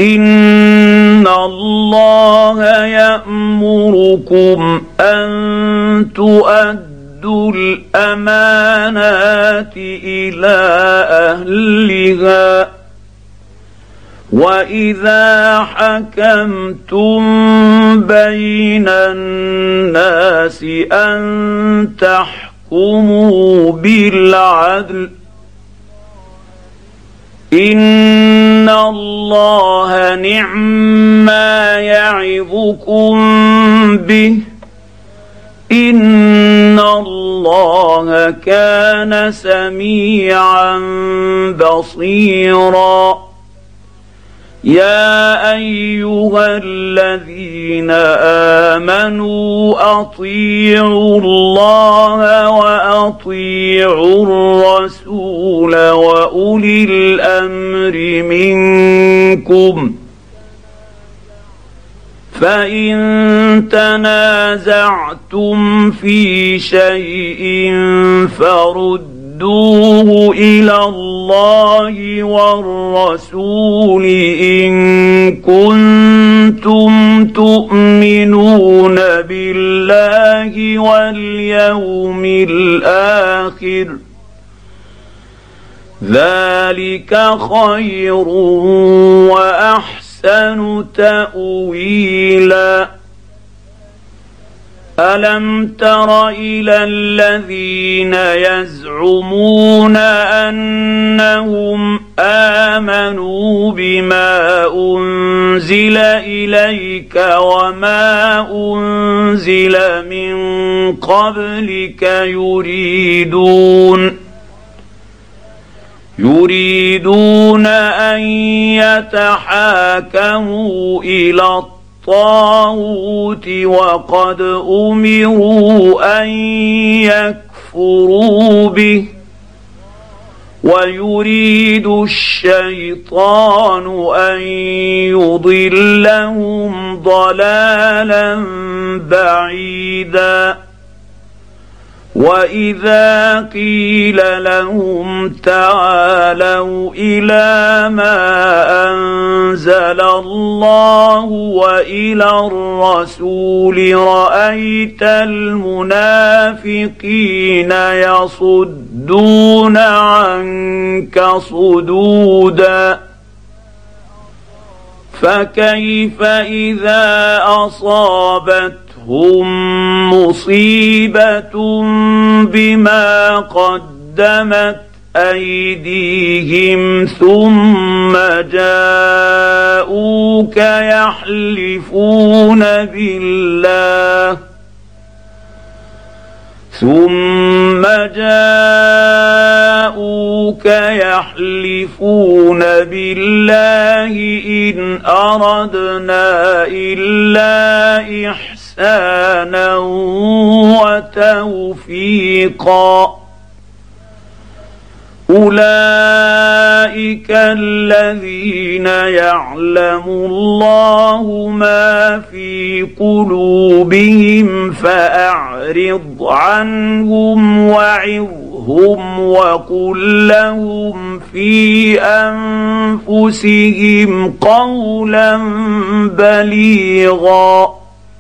إن الله يأمركم أن تؤدوا الأمانات إلى أهلها وإذا حكمتم بين الناس أن تحكموا بالعدل إن الله نعما يعظكم به إن الله كان سميعا بصيرا يا أيها الذين آمنوا أطيعوا الله وأطيعوا الرسول وأولي الأمر منكم فإن تنازعتم في شيء فردوه إلى الله والرسول إن كنتم تؤمنون بالله واليوم الآخر ذلك خير وأحسن تأويلا ألم تر إلى الذين يزعمون أنهم آمنوا بما أنزل إليك وما أنزل من قبلك يريدون أن يتحاكموا إلى الطاغوت وقد أمروا أن يكفروا به ويريد الشيطان أن يضلهم ضلالا بعيدا وإذا قيل لهم تعالوا إلى ما أنزل الله وإلى الرسول رأيت المنافقين يصدون عنك صدودا فكيف إذا أصابتهم مصيبة بما قدمت أيديهم ثم جاءوك يحلفون بالله إن أردنا إلا إحسانا وتوفيقا أولئك الذين يعلم الله ما في قلوبهم فأعرض عنهم وعظهم وقل لهم في أنفسهم قولا بليغا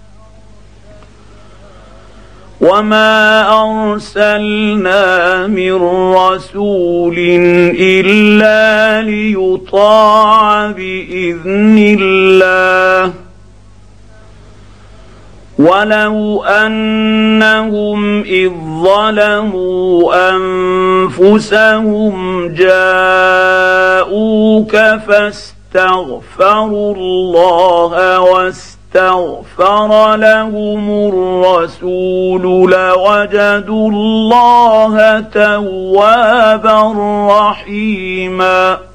وما أرسلنا من رسول إلا ليطاع بإذن الله ولو أنهم إذ ظلموا أنفسهم جاءوك فاستغفروا الله واستغفر لهم الرسول لوجدوا الله توابا رحيما